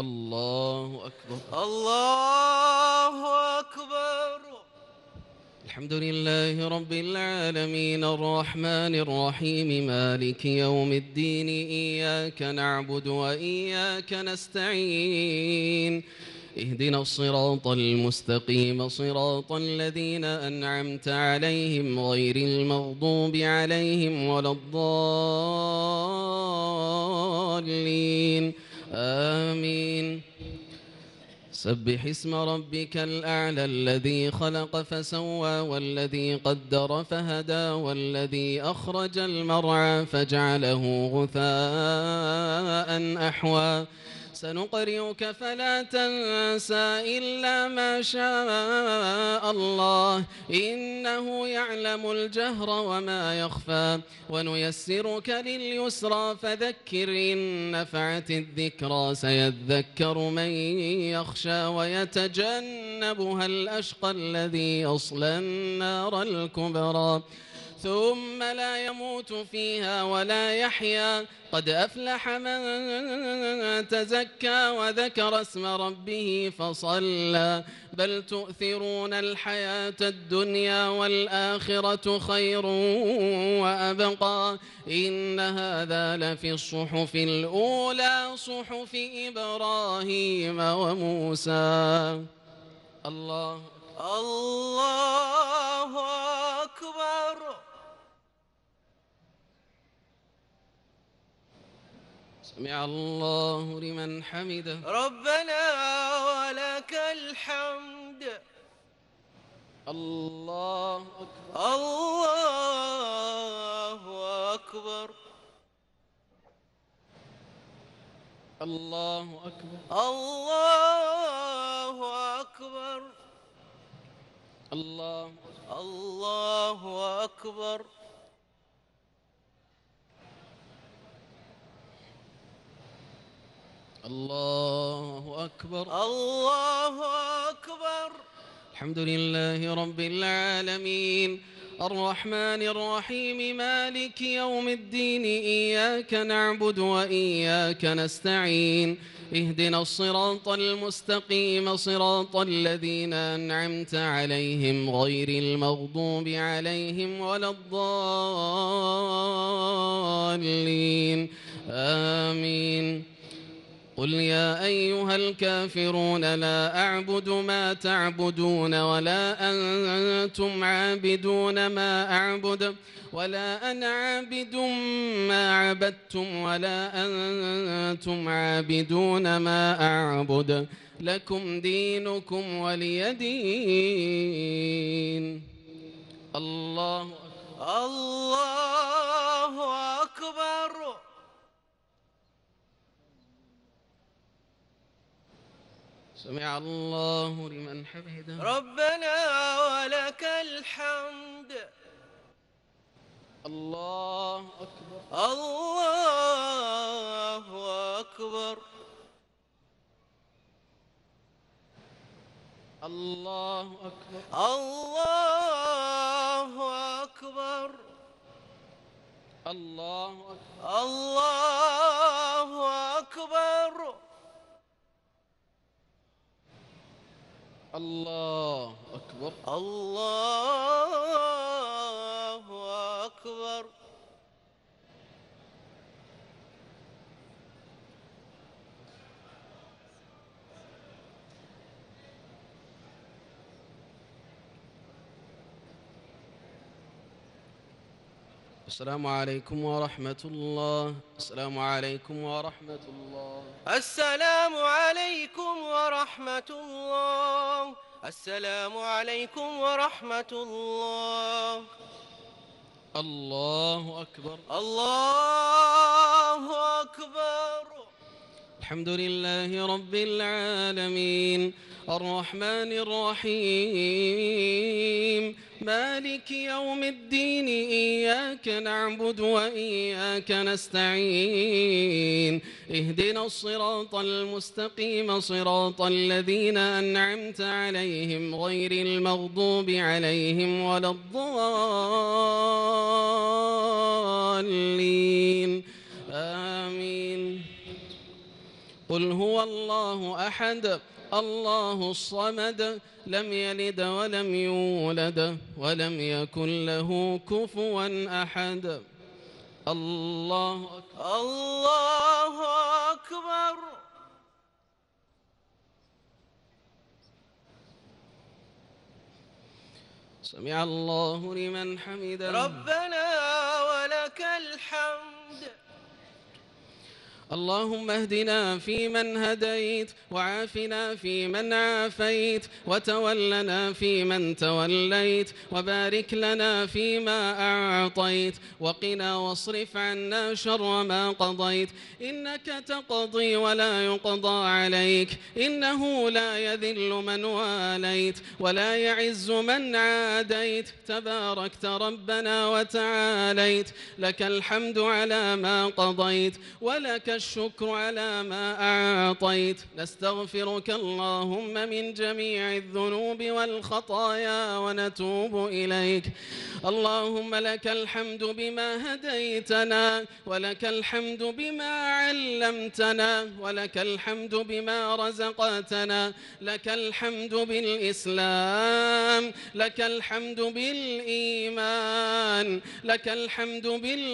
الله أكبر. الله أكبر. الحمد لله رب العالمين الرحمن الرحيم مالك يوم الدين إياك نعبد وإياك نستعين اهدنا الصراط المستقيم صراط الذين أنعمت عليهم غير المغضوب عليهم ولا الضالين آمين. سبح اسم ربك الأعلى الذي خلق فسوى والذي قدر فهدى والذي أخرج المرعى فجعله غثاء أحوى سنقرئك فلا تنسى إلا ما شاء الله إنه يعلم الجهر وما يخفى ونيسرك لليسرى فذكر إن نفعت الذكرى سيذكر من يخشى ويتجنبها الأشقى الذي يصلى النار الكبرى ثم لا يموت فيها ولا يحيا قد أفلح من تزكى وذكر اسم ربه فصلى بل تؤثرون الحياة الدنيا والآخرة خير وأبقى إن هذا لفي الصحف الأولى صحف إبراهيم وموسى. الله أكبر. سمع الله لمن حمده ربنا ولك الحمد. الله أكبر. الله أكبر. الله أكبر. الله أكبر. الله أكبر. الله أكبر. الله أكبر. الحمد لله رب العالمين الرحمن الرحيم مالك يوم الدين إياك نعبد وإياك نستعين اهدنا الصراط المستقيم صراط الذين أنعمت عليهم غير المغضوب عليهم ولا الضالين آمين. قل يا أيها الكافرون لا أعبد ما تعبدون ولا أنتم عابدون ما أعبد ولا أنا عابد ما عبدتم ولا أنتم عابدون ما أعبد لكم دينكم ولي دين. الله أكبر. سمع الله لمن حمده ربنا ولك الحمد. الله أكبر. الله أكبر. الله أكبر. الله أكبر. الله أكبر. الله أكبر. الله أكبر. الله أكبر. السلام عليكم ورحمة الله. السلام عليكم ورحمة الله. السلام عليكم ورحمة الله. السلام عليكم ورحمة الله. الله أكبر. الله أكبر. الحمد لله رب العالمين الرحمن الرحيم مالك يوم الدين إياك نعبد وإياك نستعين اهدنا الصراط المستقيم صراط الذين أنعمت عليهم غير المغضوب عليهم ولا الضالين آمين. قل هو الله أحد الله الصمد لم يلد ولم يولد ولم يكن له كفوا أحد. الله أكبر. الله أكبر. سمع الله لمن حمده. ربنا ولك الحمد. اللهم اهدنا فيمن هديت وعافنا فيمن عافيت وتولنا فيمن توليت وبارك لنا فيما أعطيت وقنا واصرف عنا شر ما قضيت إنك تقضي ولا يقضى عليك إنه لا يذل من واليت ولا يعز من عاديت تباركت ربنا وتعاليت لك الحمد على ما قضيت ولك الشكر على ما أعطيت نستغفرك اللهم من جميع الذنوب والخطايا ونتوب إليك. اللهم لك الحمد بما هديتنا ولك الحمد بما علمتنا ولك الحمد بما رزقتنا لك الحمد بالإسلام لك الحمد بالإيمان لك الحمد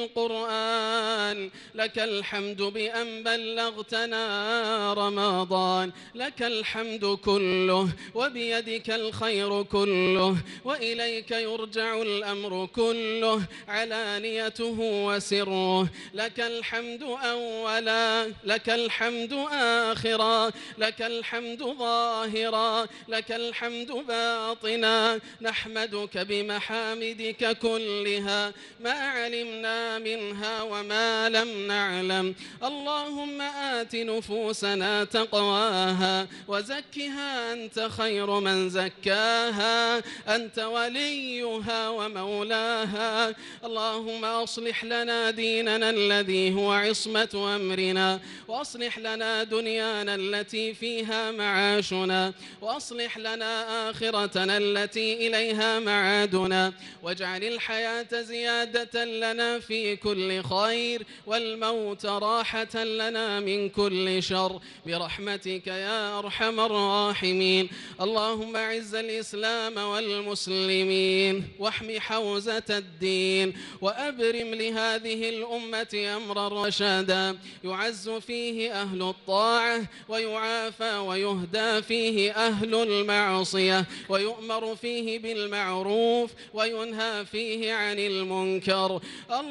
بالقرآن لك الحمد بأن بلغتنا رمضان لك الحمد كله وبيدك الخير كله وإليك يرجع الأمر كله علانيته وسره لك الحمد أولا لك الحمد آخرا لك الحمد ظاهرا لك الحمد باطنا نحمدك بمحامدك كلها ما علمنا منها وما لم نعلم. اللهم آت نفوسنا تقواها وزكها أنت خير من زكاها أنت وليها ومولاها. اللهم أصلح لنا ديننا الذي هو عصمة أمرنا وأصلح لنا دنيانا التي فيها معاشنا وأصلح لنا آخرتنا التي إليها معادنا واجعل الحياة زيادة لنا في كل خير والموت راحة لنا من كل شر برحمتك يا أرحم الراحمين. اللهم أعز الإسلام والمسلمين واحم حوزة الدين وأبرم لهذه الأمة أمرا رشادا يعز فيه أهل الطاعة ويعافى ويهدى فيه أهل المعصية ويؤمر فيه بالمعروف وينهى فيه عن المنكر.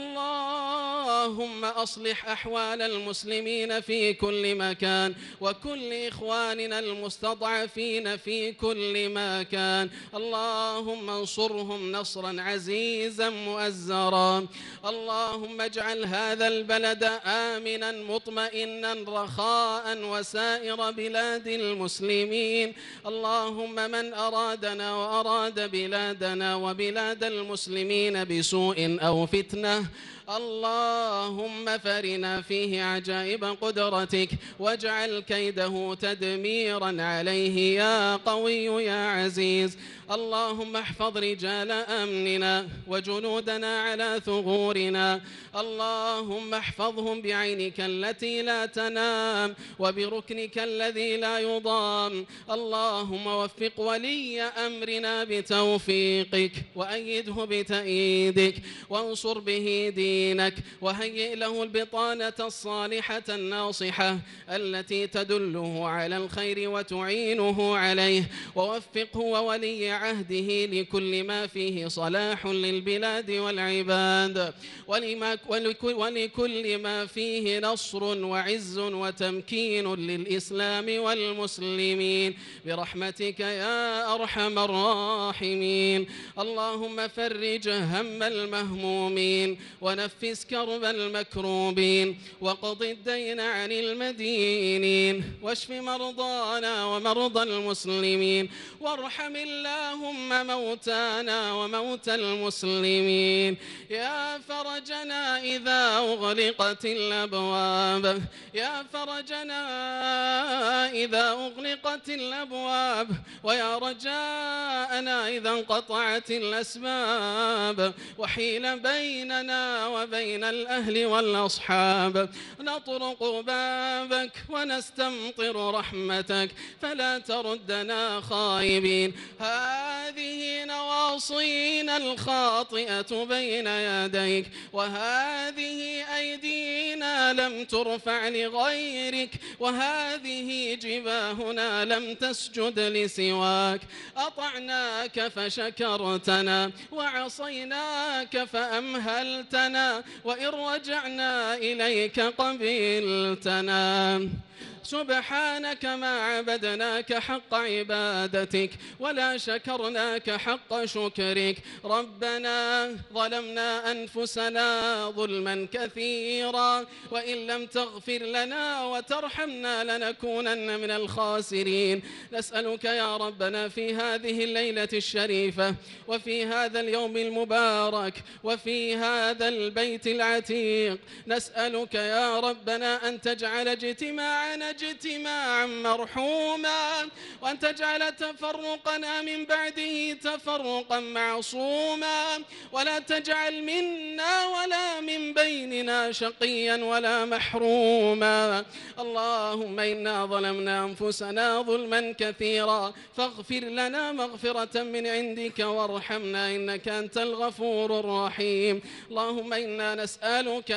اللهم أصلح أحوال المسلمين في كل مكان وكل إخواننا المستضعفين في كل مكان. اللهم انصرهم نصرا عزيزا مؤزرا. اللهم اجعل هذا البلد آمنا مطمئنا رخاء وسائر بلاد المسلمين. اللهم من أرادنا وأراد بلادنا وبلاد المسلمين بسوء أو فتنة اللهم فرنا فيه عجائب قدرتك واجعل كيده تدميرا عليه يا قوي يا عزيز. اللهم احفظ رجال أمننا وجنودنا على ثغورنا. اللهم احفظهم بعينك التي لا تنام وبركنك الذي لا يضام. اللهم وفق ولي أمرنا بتوفيقك وأيده بتأييدك وانصر به دينك وهيئ له البطانة الصالحة الناصحة التي تدله على الخير وتعينه عليه ووفقه وولي عهده لكل ما فيه صلاح للبلاد والعباد ولكل ما فيه نصر وعز وتمكين للإسلام والمسلمين برحمتك يا أرحم الراحمين. اللهم فرج هم المهمومين ونفس كرب المكروبين وقض الدين عن المدينين واشف مرضانا ومرضى المسلمين وارحم اللهم موتانا وموتى المسلمين. يا فرجنا إذا أغلقت الأبواب يا فرجنا إذا أغلقت الأبواب ويا رجاء أعداءنا إذا انقطعت الأسباب وحيل بيننا وبين الأهل والأصحاب، نطرق بابك ونستمطر رحمتك فلا تردنا خائبين. هذه نواصينا الخاطئة بين يديك، وهذه أيدينا لم ترفع لغيرك، وهذه جباهنا لم تسجد لسواك. أطعناك فشكرتنا، وعصيناك فأمهلتنا، وإن رجعنا إليك قبلتنا. سبحانك ما عبدناك حق عبادتك ولا شكرناك حق شكرك. ربنا ظلمنا أنفسنا ظلما كثيرا، وإن لم تغفر لنا وترحمنا لنكونن من الخاسرين. نسألك يا ربنا في هذه الليلة الشريفة، وفي هذا اليوم المبارك، وفي هذا البيت العتيق، نسألك يا ربنا أن تجعل اجتماعنا اجتماعا مرحوما، وأن تجعل تفرقنا من بعده تفرقا معصوما، ولا تجعل منا ولا من بيننا شقيا ولا محروما. اللهم إنا ظلمنا أنفسنا ظلما كثيرا فاغفر لنا مغفرة من عندك وارحمنا إنك أنت الغفور الرحيم. اللهم إنا نسألك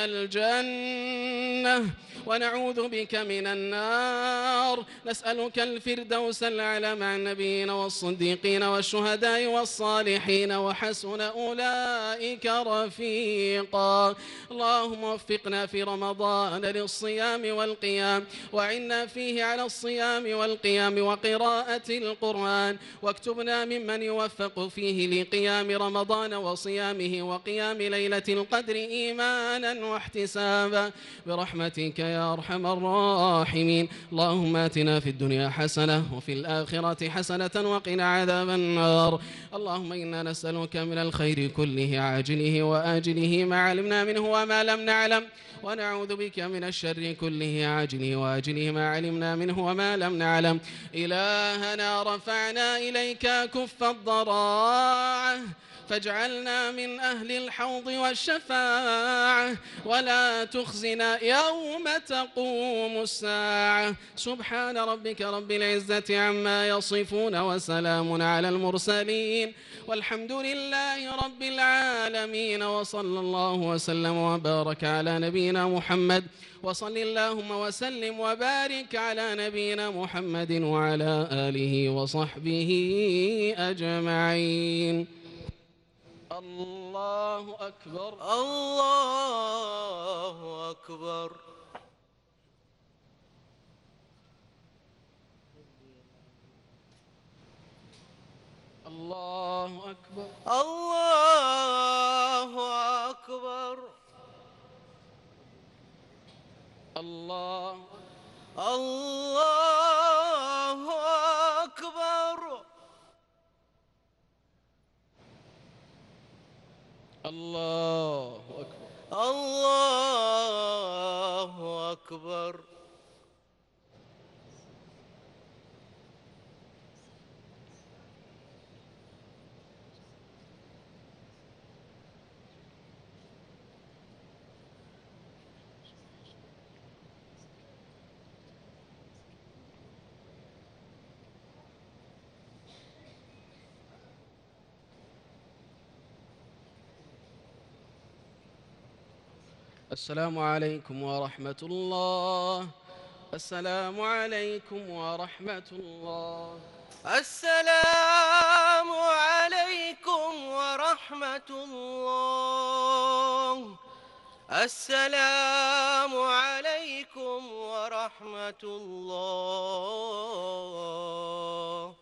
الجنة ونعوذ بك من النار. نسألك الفردوس الأعلى مع النبيين والصديقين والشهداء والصالحين وحسن أولئك رفيقا. اللهم وفقنا في رمضان للصيام والقيام، وعنا فيه على الصيام والقيام وقراءة القرآن، واكتبنا ممن يوفق فيه لقيام رمضان وصيامه وقيام ليلة القدر إيمانا واحتسابا برحمتك يا أرحم الراحمين. اللهم آتنا في الدنيا حسنة وفي الآخرة حسنة وقنا عذاب النار. اللهم إنا نسألك من الخير كله عاجله وآجله ما علمنا منه وما لم نعلم، ونعوذ بك من الشر كله عاجله وآجله ما علمنا منه وما لم نعلم. إلهنا رفعنا إليك كف الضراعة، فاجعلنا من أهل الحوض والشفاعة، ولا تخزنا يوم تقوم الساعة. سبحان ربك رب العزة عما يصفون، وسلام على المرسلين، والحمد لله رب العالمين. وصلى الله وسلم وبارك على نبينا محمد، وصل اللهم وسلم وبارك على نبينا محمد وعلى آله وصحبه أجمعين. الله أكبر. الله أكبر. الله أكبر. الله أكبر. الله الله أكبر. الله أكبر. الله أكبر. السلام عليكم ورحمة الله. السلام عليكم ورحمة الله. السلام عليكم ورحمة الله. السلام عليكم ورحمة الله.